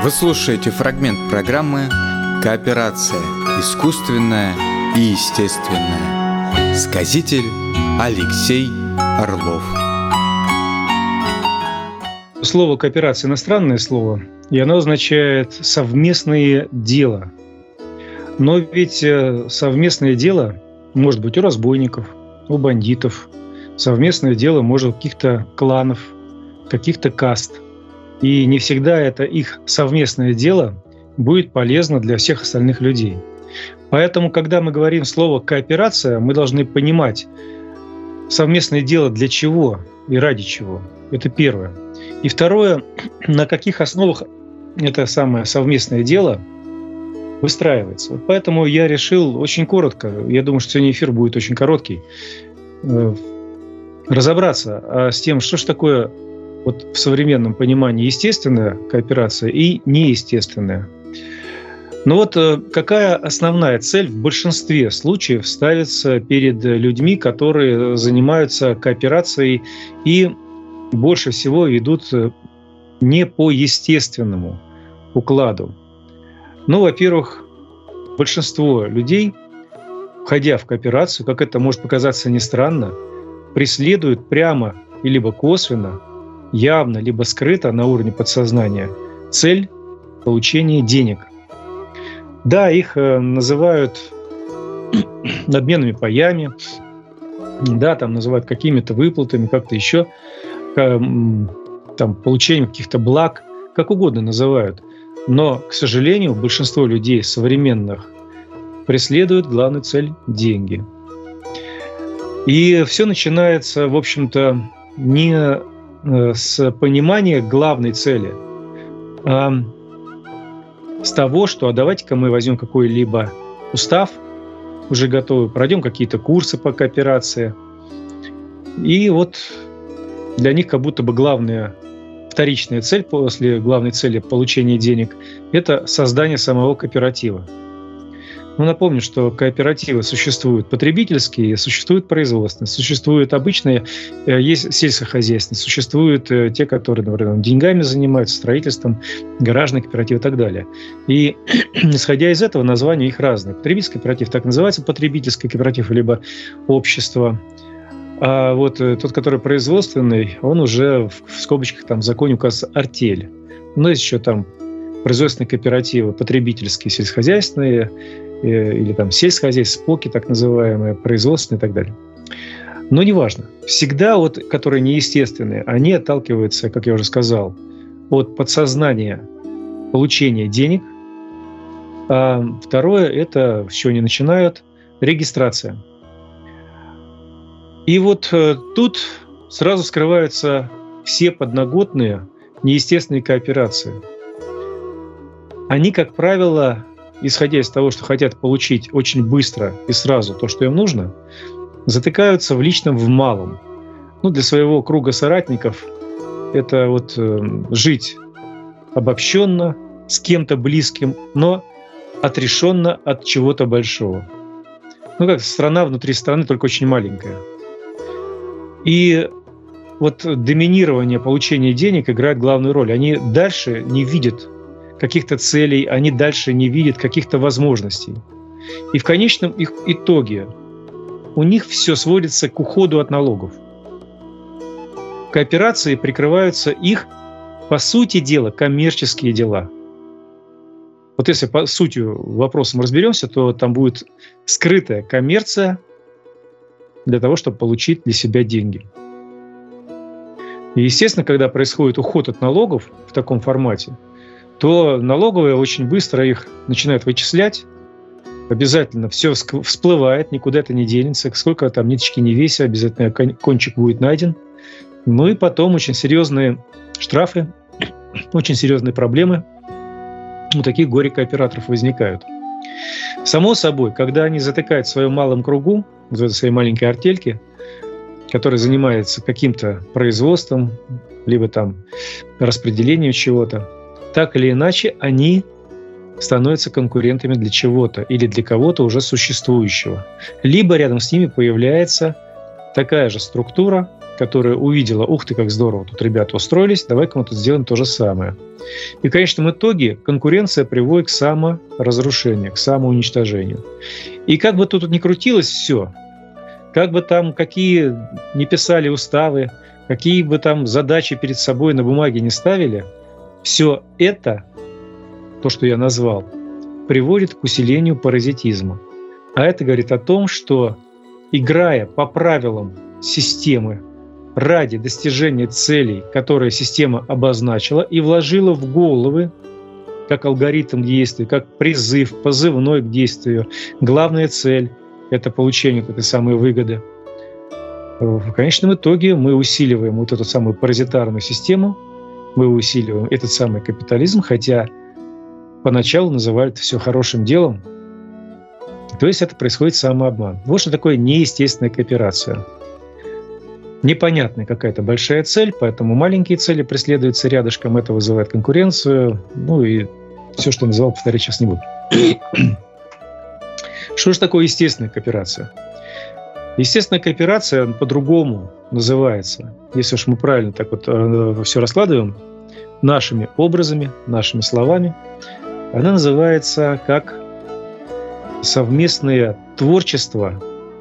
Вы слушаете фрагмент программы «Кооперация. Искусственная и естественная». Сказитель Алексей Орлов. Слово «кооперация» — иностранное слово, и оно означает «совместное дело». Но ведь совместное дело может быть у разбойников, у бандитов. Совместное дело может у каких-то кланов, каких-то каст. И не всегда это их совместное дело будет полезно для всех остальных людей. Поэтому, когда мы говорим слово «кооперация», мы должны понимать, совместное дело для чего и ради чего. Это первое. И второе, на каких основах это самое совместное дело выстраивается. Вот поэтому я решил очень коротко, я думаю, что сегодня эфир будет очень короткий, разобраться с тем, что же такое вот в современном понимании естественная кооперация и неестественная. Но вот какая основная цель в большинстве случаев ставится перед людьми, которые занимаются кооперацией и больше всего ведут не по естественному укладу? Ну, во-первых, большинство людей, входя в кооперацию, как это может показаться не странно, преследуют прямо и либо косвенно, явно, либо скрыто на уровне подсознания цель получения денег. Да, их называют обменными паями, да, там называют какими-то выплатами, как-то еще, там, получением каких-то благ, как угодно называют. Но, к сожалению, большинство людей современных преследуют главную цель – деньги. И все начинается, в общем-то, не с понимания главной цели, а с того, что давайте-ка мы возьмем какой-либо устав, уже готовый, пройдем какие-то курсы по кооперации. И вот для них как будто бы главная вторичная цель после главной цели получения денег – это создание самого кооператива. Ну, напомню, что кооперативы существуют потребительские, существуют производственные, существуют обычные, есть сельскохозяйственные, существуют те, которые, например, деньгами занимаются, строительством, гаражный кооператив и так далее. И исходя из этого, названия их разные. Потребительский кооператив так называется, потребительский кооператив, либо общество. А вот тот, который производственный, он уже в скобочках там в законе указывается артель. Но есть еще там производственные кооперативы, потребительские, сельскохозяйственные, или там сельскохозяйственные, СПОКи так называемые, производственные и так далее. Но неважно. Всегда вот, которые неестественные, они отталкиваются, как я уже сказал, от подсознания получения денег. А второе – это, с чего они начинают, регистрация. И вот тут сразу скрываются все подноготные неестественные кооперации. Они, как правило, исходя из того, что хотят получить очень быстро и сразу то, что им нужно, затыкаются в личном, в малом. Ну, для своего круга соратников это вот жить обобщенно, с кем-то близким, но отрешенно от чего-то большого. Ну, как страна внутри страны, только очень маленькая. И вот доминирование получения денег играет главную роль. Они дальше не видят каких-то целей, они дальше не видят каких-то возможностей. И в конечном их итоге у них все сводится к уходу от налогов. Кооперации прикрываются их, по сути дела, коммерческие дела. Вот если по сути вопроса мы разберемся, то там будет скрытая коммерция для того, чтобы получить для себя деньги. И, естественно, когда происходит уход от налогов в таком формате, то налоговые очень быстро их начинают вычислять. Обязательно все всплывает, никуда это не денется. Сколько там ниточки не весят, обязательно кончик будет найден. Ну и потом очень серьезные штрафы, очень серьезные проблемы у таких горе-кооператоров возникают. Само собой, когда они затыкают в своем малом кругу, в своей маленькой артельке, которая занимается каким-то производством, либо там распределением чего-то, так или иначе они становятся конкурентами для чего-то или для кого-то уже существующего. Либо рядом с ними появляется такая же структура, которая увидела: ух ты, как здорово, тут ребята устроились, давай-ка мы тут сделаем то же самое. И в конечном итоге конкуренция приводит к саморазрушению, к самоуничтожению. И как бы тут ни крутилось все, как бы там какие ни писали уставы, какие бы там задачи перед собой на бумаге не ставили, все это, то, что я назвал, приводит к усилению паразитизма. А это говорит о том, что, играя по правилам системы ради достижения целей, которые система обозначила и вложила в головы, как алгоритм действия, как призыв, позывной к действию, главная цель – это получение этой самой выгоды. В конечном итоге мы усиливаем вот эту самую паразитарную систему, мы усиливаем этот самый капитализм, хотя поначалу называли это все хорошим делом. То есть это происходит самообман. Вот что такое неестественная кооперация. Непонятная какая-то большая цель, поэтому маленькие цели преследуются рядышком, это вызывает конкуренцию, ну и все, что я назвал, повторять сейчас не буду. Что же такое естественная кооперация? Естественная кооперация по-другому называется, если уж мы правильно так вот все раскладываем, нашими образами, нашими словами, она называется как совместное творчество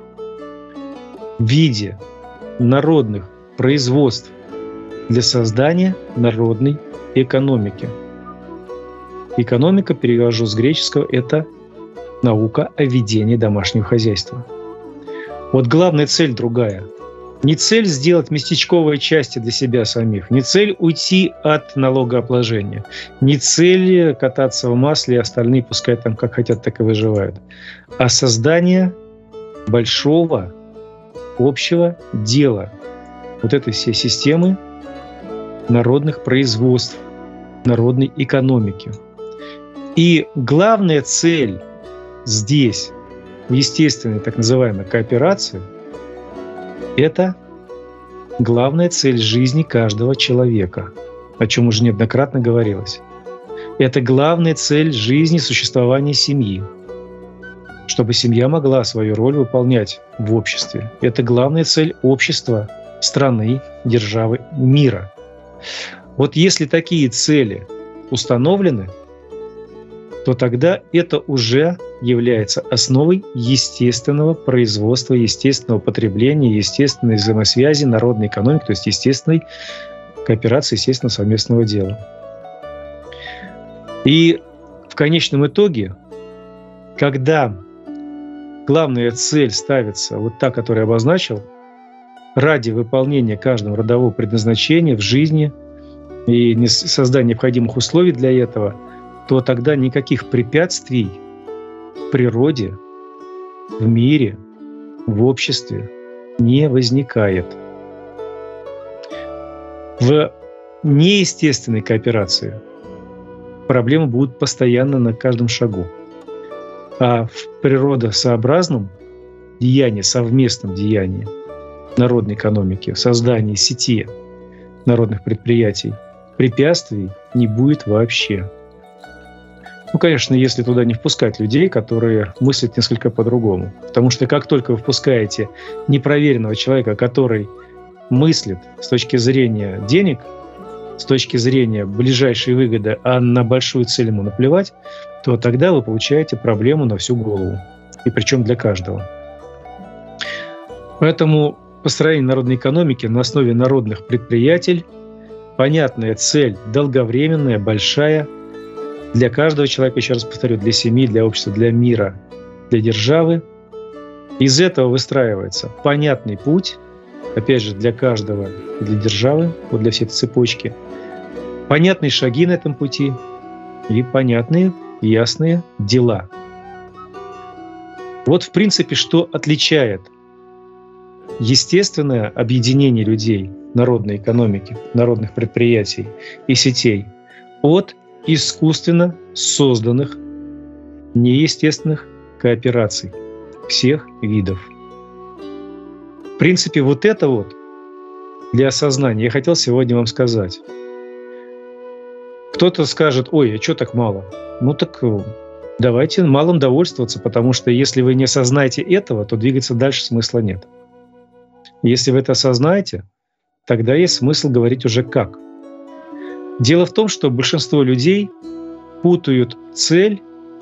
в виде народных производств для создания народной экономики. Экономика, перевожу с греческого, это наука о ведении домашнего хозяйства. Вот главная цель другая. Не цель сделать местечковые части для себя самих, не цель уйти от налогообложения, не цель кататься в масле, и остальные пускай там как хотят, так и выживают, а создание большого общего дела вот этой всей системы народных производств, народной экономики. И главная цель здесь, в естественной так называемой кооперации, это главная цель жизни каждого человека, о чем уже неоднократно говорилось. Это главная цель жизни, существования семьи, чтобы семья могла свою роль выполнять в обществе. Это главная цель общества, страны, державы, мира. Вот если такие цели установлены, то тогда это уже является основой естественного производства, естественного потребления, естественной взаимосвязи народной экономики, то есть естественной кооперации, естественного совместного дела. И в конечном итоге, когда главная цель ставится вот та, которую я обозначил, ради выполнения каждого родового предназначения в жизни и создания необходимых условий для этого, то тогда никаких препятствий в природе, в мире, в обществе не возникает. В неестественной кооперации проблемы будут постоянно на каждом шагу. А в природосообразном деянии, совместном деянии народной экономики, в создании сети народных предприятий препятствий не будет вообще. Ну, конечно, если туда не впускать людей, которые мыслят несколько по-другому. Потому что как только вы впускаете непроверенного человека, который мыслит с точки зрения денег, с точки зрения ближайшей выгоды, а на большую цель ему наплевать, то тогда вы получаете проблему на всю голову. И причем для каждого. Поэтому построение народной экономики на основе народных предприятий, понятная цель, долговременная, большая, для каждого человека, еще раз повторю, для семьи, для общества, для мира, для державы. Из этого выстраивается понятный путь, опять же, для каждого и для державы, вот для всей этой цепочки, понятные шаги на этом пути и понятные, ясные дела. Вот, в принципе, что отличает естественное объединение людей, народной экономики, народных предприятий и сетей от искусственно созданных неестественных коопераций всех видов. В принципе, вот это вот для осознания я хотел сегодня вам сказать. Кто-то скажет: ой, а что так мало? Ну так давайте малым довольствоваться, потому что если вы не осознаете этого, то двигаться дальше смысла нет. Если вы это осознаете, тогда есть смысл говорить уже как. Дело в том, что большинство людей путают цель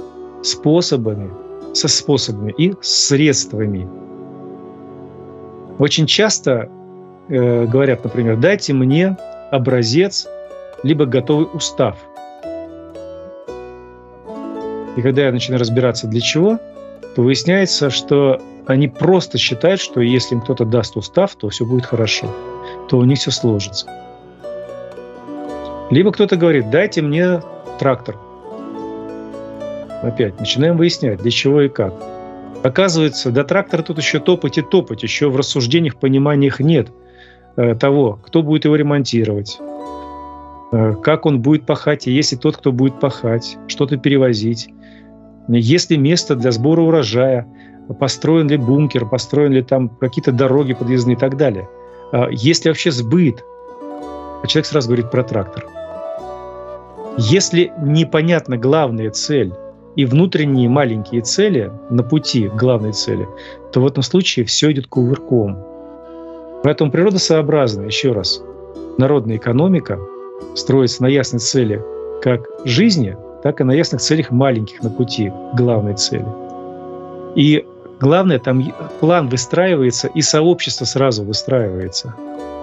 со способами и средствами. Очень часто говорят, например, дайте мне образец, либо готовый устав. И когда я начинаю разбираться, для чего, то выясняется, что они просто считают, что если им кто-то даст устав, то все будет хорошо, то у них все сложится. Либо кто-то говорит, дайте мне трактор. Опять начинаем выяснять, для чего и как. Оказывается, до трактора тут еще топать и топать, еще в рассуждениях, пониманиях нет того, кто будет его ремонтировать, как он будет пахать, и если тот, кто будет пахать, что-то перевозить, есть ли место для сбора урожая, построен ли бункер, построен ли там какие-то дороги подъездные и так далее. Есть ли вообще сбыт? А человек сразу говорит про трактор. Если непонятна главная цель и внутренние маленькие цели на пути к главной цели, то в этом случае все идет кувырком. Поэтому природосообразно, еще раз, народная экономика строится на ясной цели как жизни, так и на ясных целях маленьких на пути к главной цели. И главное, там план выстраивается, и сообщество сразу выстраивается.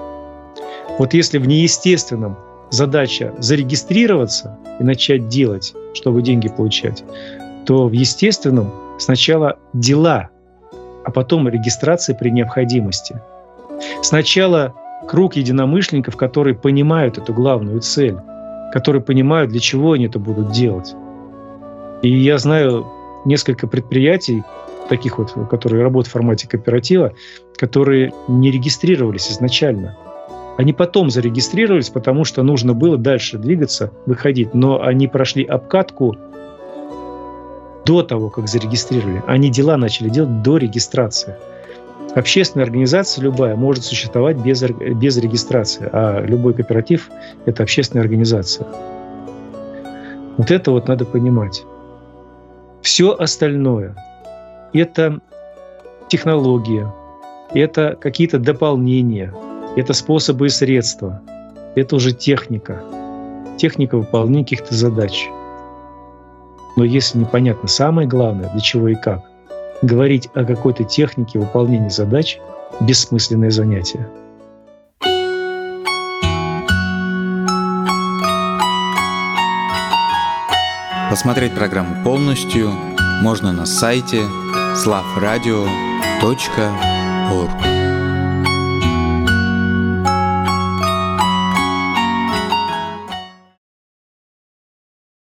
Вот если в неестественном задача зарегистрироваться и начать делать, чтобы деньги получать, то в естественном сначала дела, а потом регистрация при необходимости. Сначала круг единомышленников, которые понимают эту главную цель, которые понимают, для чего они это будут делать. И я знаю несколько предприятий, таких вот, которые работают в формате кооператива, которые не регистрировались изначально. Они потом зарегистрировались, потому что нужно было дальше двигаться, выходить, но они прошли обкатку до того, как зарегистрировали. Они дела начали делать до регистрации. Общественная организация любая может существовать без регистрации, а любой кооператив – это общественная организация. Вот это вот надо понимать. Все остальное – это технологии, это какие-то дополнения, это способы и средства, это уже техника выполнения каких-то задач. Но если непонятно самое главное, для чего и как, говорить о какой-то технике выполнения задач – бессмысленное занятие. Посмотреть программу полностью можно на сайте slavradio.org.